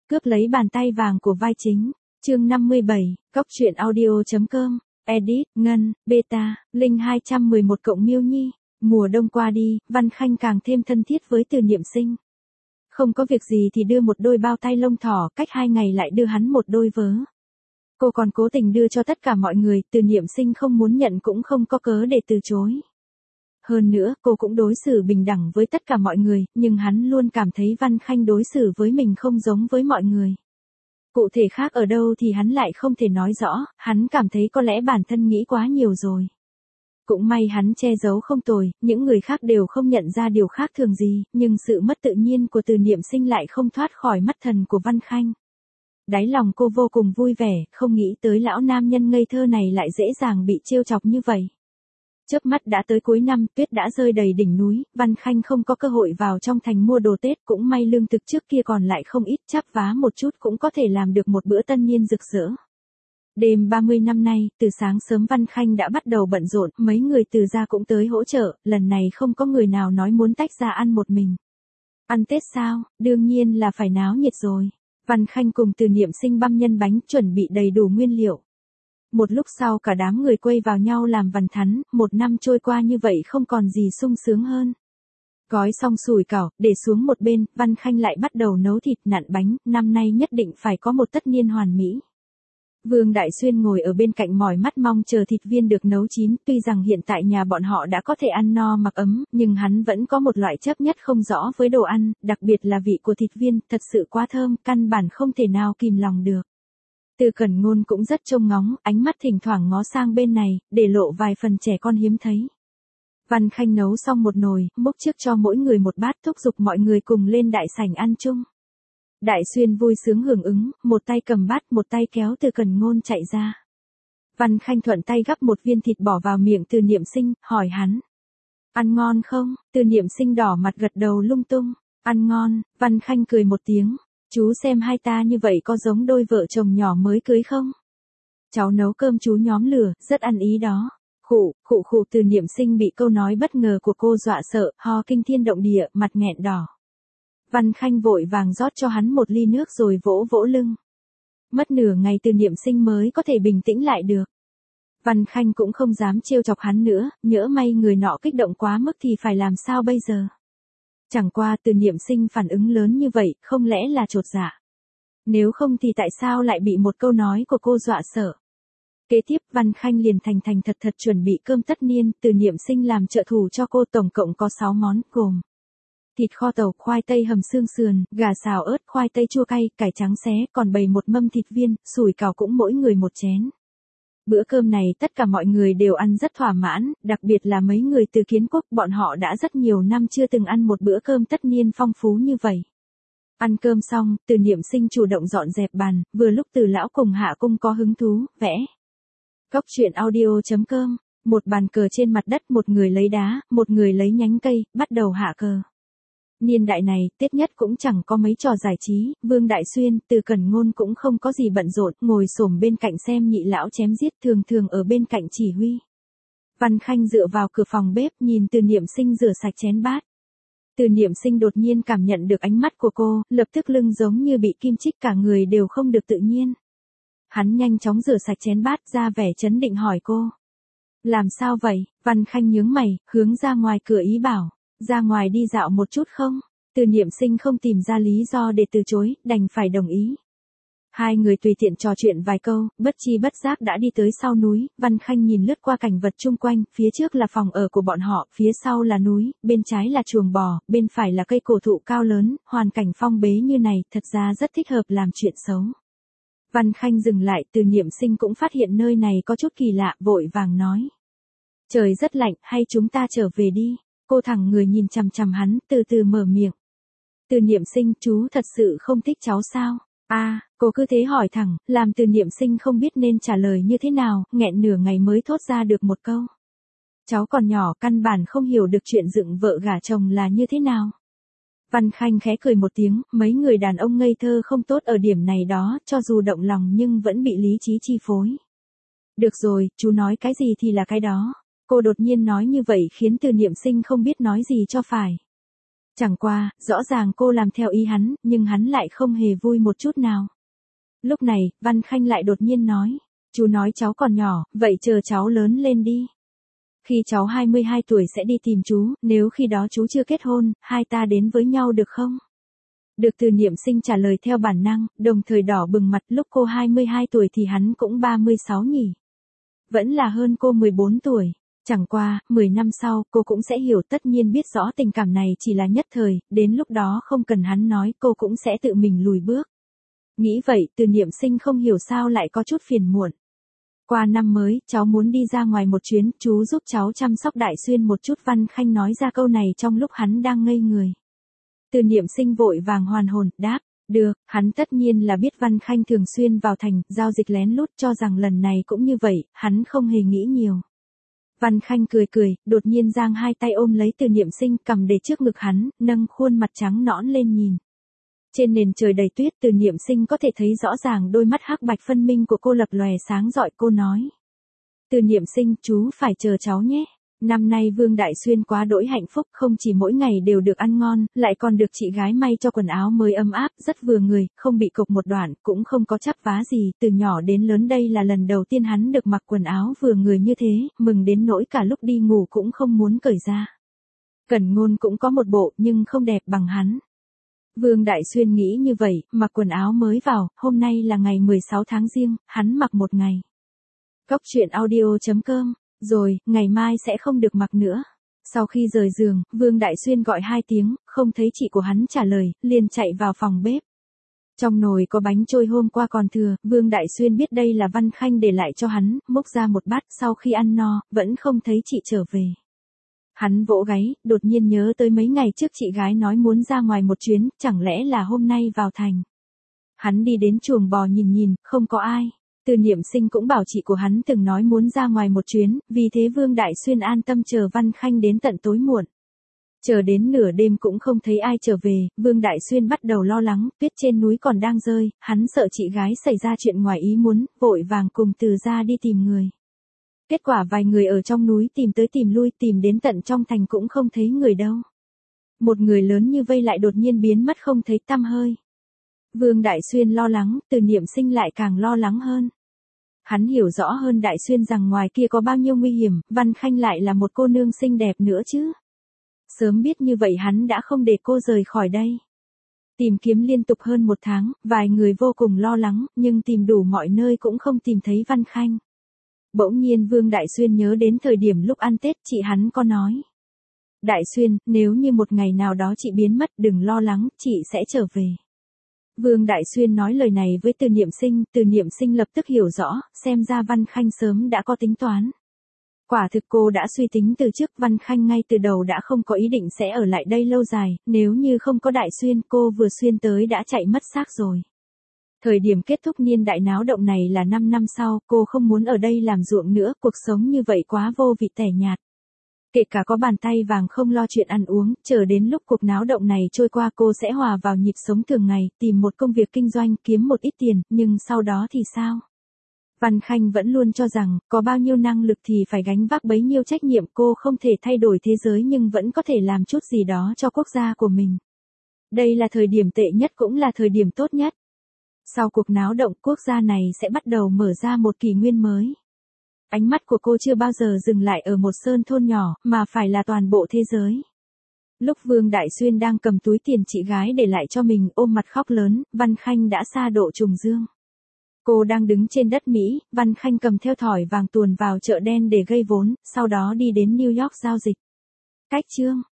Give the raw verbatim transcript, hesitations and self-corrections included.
cướp lấy bàn tay vàng của vai chính. Chương năm mươi bảy, Cóc truyện audio chấm com, edit, Ngân, beta, Linh hai trăm mười một cộng Miêu Nhi. Mùa đông qua đi, Văn Khanh càng thêm thân thiết với Từ Niệm Sinh. Không có việc gì thì đưa một đôi bao tay lông thỏ, cách hai ngày lại đưa hắn một đôi vớ. Cô còn cố tình đưa cho tất cả mọi người, Từ Niệm Sinh không muốn nhận cũng không có cớ để từ chối. Hơn nữa, cô cũng đối xử bình đẳng với tất cả mọi người, nhưng hắn luôn cảm thấy Văn Khanh đối xử với mình không giống với mọi người. Cụ thể khác ở đâu thì hắn lại không thể nói rõ, hắn cảm thấy có lẽ bản thân nghĩ quá nhiều rồi. Cũng may hắn che giấu không tồi, những người khác đều không nhận ra điều khác thường gì, nhưng sự mất tự nhiên của Từ Niệm Sinh lại không thoát khỏi mắt thần của Văn Khanh. Đáy lòng cô vô cùng vui vẻ, không nghĩ tới lão nam nhân ngây thơ này lại dễ dàng bị trêu chọc như vậy. Chớp mắt đã tới cuối năm, tuyết đã rơi đầy đỉnh núi, Văn Khanh không có cơ hội vào trong thành mua đồ Tết, cũng may lương thực trước kia còn lại không ít, chắp vá một chút cũng có thể làm được một bữa tân niên rực rỡ. Đêm ba mươi năm nay, từ sáng sớm Văn Khanh đã bắt đầu bận rộn, mấy người từ gia cũng tới hỗ trợ, lần này không có người nào nói muốn tách ra ăn một mình. Ăn Tết sao, đương nhiên là phải náo nhiệt rồi. Văn Khanh cùng Từ Niệm Sinh băm nhân bánh, chuẩn bị đầy đủ nguyên liệu. Một lúc sau cả đám người quây vào nhau làm vằn thắn, một năm trôi qua như vậy không còn gì sung sướng hơn. Gói xong sủi cảo, để xuống một bên, Văn Khanh lại bắt đầu nấu thịt nặn bánh, năm nay nhất định phải có một tất niên hoàn mỹ. Vương Đại Xuyên ngồi ở bên cạnh mỏi mắt mong chờ thịt viên được nấu chín, tuy rằng hiện tại nhà bọn họ đã có thể ăn no mặc ấm, nhưng hắn vẫn có một loại chấp nhất không rõ với đồ ăn, đặc biệt là vị của thịt viên, thật sự quá thơm, căn bản không thể nào kìm lòng được. Từ Cẩn Ngôn cũng rất trông ngóng, ánh mắt thỉnh thoảng ngó sang bên này, để lộ vài phần trẻ con hiếm thấy. Văn Khanh nấu xong một nồi, múc trước cho mỗi người một bát, thúc giục mọi người cùng lên đại sảnh ăn chung. Đại Xuyên vui sướng hưởng ứng, một tay cầm bát, một tay kéo Từ Cẩn Ngôn chạy ra. Văn Khanh thuận tay gắp một viên thịt bỏ vào miệng Từ Niệm Sinh, hỏi hắn. Ăn ngon không? Từ Niệm Sinh đỏ mặt gật đầu lung tung. Ăn ngon, Văn Khanh cười một tiếng. Chú xem hai ta như vậy có giống đôi vợ chồng nhỏ mới cưới không? Cháu nấu cơm chú nhóm lửa, rất ăn ý đó. Khụ, khụ khụ Từ Niệm Sinh bị câu nói bất ngờ của cô dọa sợ, ho kinh thiên động địa, mặt nghẹn đỏ. Văn Khanh vội vàng rót cho hắn một ly nước rồi vỗ vỗ lưng. Mất nửa ngày Từ Niệm Sinh mới có thể bình tĩnh lại được. Văn Khanh cũng không dám trêu chọc hắn nữa, nhỡ may người nọ kích động quá mức thì phải làm sao bây giờ? Chẳng qua Từ Niệm Sinh phản ứng lớn như vậy, không lẽ là chột dạ? Nếu không thì tại sao lại bị một câu nói của cô dọa sợ? Kế tiếp Văn Khanh liền thành thành thật thật chuẩn bị cơm tất niên, Từ Niệm Sinh làm trợ thủ cho cô, tổng cộng có sáu món, gồm thịt kho tàu, khoai tây hầm xương sườn, gà xào ớt, khoai tây chua cay, cải trắng xé, còn bày một mâm thịt viên, sủi cảo cũng mỗi người một chén. Bữa cơm này tất cả mọi người đều ăn rất thỏa mãn, đặc biệt là mấy người từ Kiến Quốc, bọn họ đã rất nhiều năm chưa từng ăn một bữa cơm tất niên phong phú như vậy. Ăn cơm xong, Từ Niệm Sinh chủ động dọn dẹp bàn, vừa lúc Từ lão cùng Hạ Cung có hứng thú, vẽ. Cóc truyện audio chấm com, một bàn cờ trên mặt đất, một người lấy đá, một người lấy nhánh cây, bắt đầu hạ cờ. Niên đại này, Tết nhất cũng chẳng có mấy trò giải trí, Vương Đại Xuyên, Từ Cẩn Ngôn cũng không có gì bận rộn, ngồi xổm bên cạnh xem nhị lão chém giết, thường thường ở bên cạnh chỉ huy. Văn Khanh dựa vào cửa phòng bếp, nhìn Từ Niệm Sinh rửa sạch chén bát. Từ Niệm Sinh đột nhiên cảm nhận được ánh mắt của cô, lập tức lưng giống như bị kim chích, cả người đều không được tự nhiên. Hắn nhanh chóng rửa sạch chén bát, ra vẻ trấn định hỏi cô. Làm sao vậy? Văn Khanh nhướng mày, hướng ra ngoài cửa ý bảo. Ra ngoài đi dạo một chút không? Từ Niệm Sinh không tìm ra lý do để từ chối, đành phải đồng ý. Hai người tùy tiện trò chuyện vài câu, bất chi bất giác đã đi tới sau núi, Văn Khanh nhìn lướt qua cảnh vật chung quanh, phía trước là phòng ở của bọn họ, phía sau là núi, bên trái là chuồng bò, bên phải là cây cổ thụ cao lớn, hoàn cảnh phong bế như này, thật ra rất thích hợp làm chuyện xấu. Văn Khanh dừng lại, Từ Niệm Sinh cũng phát hiện nơi này có chút kỳ lạ, vội vàng nói. Trời rất lạnh, hay chúng ta trở về đi? Cô thẳng người nhìn chằm chằm hắn, từ từ mở miệng. Từ Niệm Sinh, chú thật sự không thích cháu sao? À, cô cứ thế hỏi thẳng, làm Từ Niệm Sinh không biết nên trả lời như thế nào, nghẹn nửa ngày mới thốt ra được một câu. Cháu còn nhỏ, căn bản không hiểu được chuyện dựng vợ gả chồng là như thế nào. Văn Khanh khẽ cười một tiếng, mấy người đàn ông ngây thơ không tốt ở điểm này đó, cho dù động lòng nhưng vẫn bị lý trí chi phối. Được rồi, chú nói cái gì thì là cái đó. Cô đột nhiên nói như vậy khiến Từ Niệm Sinh không biết nói gì cho phải. Chẳng qua, rõ ràng cô làm theo ý hắn, nhưng hắn lại không hề vui một chút nào. Lúc này, Văn Khanh lại đột nhiên nói, chú nói cháu còn nhỏ, vậy chờ cháu lớn lên đi. Khi cháu hai mươi hai tuổi sẽ đi tìm chú, nếu khi đó chú chưa kết hôn, hai ta đến với nhau được không? Được Từ Niệm Sinh trả lời theo bản năng, đồng thời đỏ bừng mặt. Lúc cô hai mươi hai tuổi thì hắn cũng ba mươi sáu nhỉ. Vẫn là hơn cô mười bốn tuổi. Chẳng qua, mười năm sau, cô cũng sẽ hiểu, tất nhiên biết rõ tình cảm này chỉ là nhất thời, đến lúc đó không cần hắn nói, cô cũng sẽ tự mình lùi bước. Nghĩ vậy, Từ Niệm Sinh không hiểu sao lại có chút phiền muộn. Qua năm mới, cháu muốn đi ra ngoài một chuyến, chú giúp cháu chăm sóc Đại Xuyên một chút. Văn Khanh nói ra câu này trong lúc hắn đang ngây người. Từ Niệm Sinh vội vàng hoàn hồn, đáp, được, hắn tất nhiên là biết Văn Khanh thường xuyên vào thành, giao dịch lén lút, cho rằng lần này cũng như vậy, hắn không hề nghĩ nhiều. Văn Khanh cười cười, đột nhiên giang hai tay ôm lấy Từ Niệm Sinh, cầm để trước ngực hắn, nâng khuôn mặt trắng nõn lên nhìn. Trên nền trời đầy tuyết, Từ Niệm Sinh có thể thấy rõ ràng đôi mắt hắc bạch phân minh của cô lập lòe sáng rọi. Cô nói, Từ Niệm Sinh, chú phải chờ cháu nhé. Năm nay Vương Đại Xuyên quá đỗi hạnh phúc, không chỉ mỗi ngày đều được ăn ngon, lại còn được chị gái may cho quần áo mới ấm áp, rất vừa người, không bị cộc một đoạn, cũng không có chắp vá gì. Từ nhỏ đến lớn đây là lần đầu tiên hắn được mặc quần áo vừa người như thế, mừng đến nỗi cả lúc đi ngủ cũng không muốn cởi ra. Cẩn Ngôn cũng có một bộ, nhưng không đẹp bằng hắn. Vương Đại Xuyên nghĩ như vậy, mặc quần áo mới vào, hôm nay là ngày mười sáu tháng Giêng, hắn mặc một ngày. Cóc truyện audio chấm com. Rồi, ngày mai sẽ không được mặc nữa. Sau khi rời giường, Vương Đại Xuyên gọi hai tiếng, không thấy chị của hắn trả lời, liền chạy vào phòng bếp. Trong nồi có bánh trôi hôm qua còn thừa, Vương Đại Xuyên biết đây là Văn Khanh để lại cho hắn, múc ra một bát. Sau khi ăn no, vẫn không thấy chị trở về. Hắn vỗ gáy, đột nhiên nhớ tới mấy ngày trước chị gái nói muốn ra ngoài một chuyến, chẳng lẽ là hôm nay vào thành. Hắn đi đến chuồng bò nhìn nhìn, không có ai. Từ Niệm Sinh cũng bảo chị của hắn từng nói muốn ra ngoài một chuyến, vì thế Vương Đại Xuyên an tâm chờ Văn Khanh đến tận tối muộn. Chờ đến nửa đêm cũng không thấy ai trở về, Vương Đại Xuyên bắt đầu lo lắng, tuyết trên núi còn đang rơi, hắn sợ chị gái xảy ra chuyện ngoài ý muốn, vội vàng cùng Từ ra đi tìm người. Kết quả vài người ở trong núi tìm tới tìm lui, tìm đến tận trong thành cũng không thấy người đâu. Một người lớn như vây lại đột nhiên biến mất không thấy tăm hơi. Vương Đại Xuyên lo lắng, Từ Niệm Sinh lại càng lo lắng hơn. Hắn hiểu rõ hơn Đại Xuyên rằng ngoài kia có bao nhiêu nguy hiểm, Văn Khanh lại là một cô nương xinh đẹp nữa chứ. Sớm biết như vậy hắn đã không để cô rời khỏi đây. Tìm kiếm liên tục hơn một tháng, vài người vô cùng lo lắng, nhưng tìm đủ mọi nơi cũng không tìm thấy Văn Khanh. Bỗng nhiên Vương Đại Xuyên nhớ đến thời điểm lúc ăn Tết chị hắn có nói. Đại Xuyên, nếu như một ngày nào đó chị biến mất, đừng lo lắng, chị sẽ trở về. Vương Đại Xuyên nói lời này với Từ Niệm Sinh, Từ Niệm Sinh lập tức hiểu rõ, xem ra Văn Khanh sớm đã có tính toán. Quả thực cô đã suy tính từ trước, Văn Khanh ngay từ đầu đã không có ý định sẽ ở lại đây lâu dài, nếu như không có Đại Xuyên cô vừa xuyên tới đã chạy mất xác rồi. Thời điểm kết thúc niên đại náo động này là năm năm sau, cô không muốn ở đây làm ruộng nữa, cuộc sống như vậy quá vô vị tẻ nhạt. Kể cả có bàn tay vàng không lo chuyện ăn uống, chờ đến lúc cuộc náo động này trôi qua cô sẽ hòa vào nhịp sống thường ngày, tìm một công việc kinh doanh, kiếm một ít tiền, nhưng sau đó thì sao? Văn Khanh vẫn luôn cho rằng, có bao nhiêu năng lực thì phải gánh vác bấy nhiêu trách nhiệm, cô không thể thay đổi thế giới nhưng vẫn có thể làm chút gì đó cho quốc gia của mình. Đây là thời điểm tệ nhất cũng là thời điểm tốt nhất. Sau cuộc náo động, quốc gia này sẽ bắt đầu mở ra một kỷ nguyên mới. Ánh mắt của cô chưa bao giờ dừng lại ở một sơn thôn nhỏ, mà phải là toàn bộ thế giới. Lúc Vương Đại Xuyên đang cầm túi tiền chị gái để lại cho mình, ôm mặt khóc lớn, Văn Khanh đã xa độ trùng dương. Cô đang đứng trên đất Mỹ, Văn Khanh cầm theo thỏi vàng tuồn vào chợ đen để gây vốn, sau đó đi đến New York giao dịch. Cách chương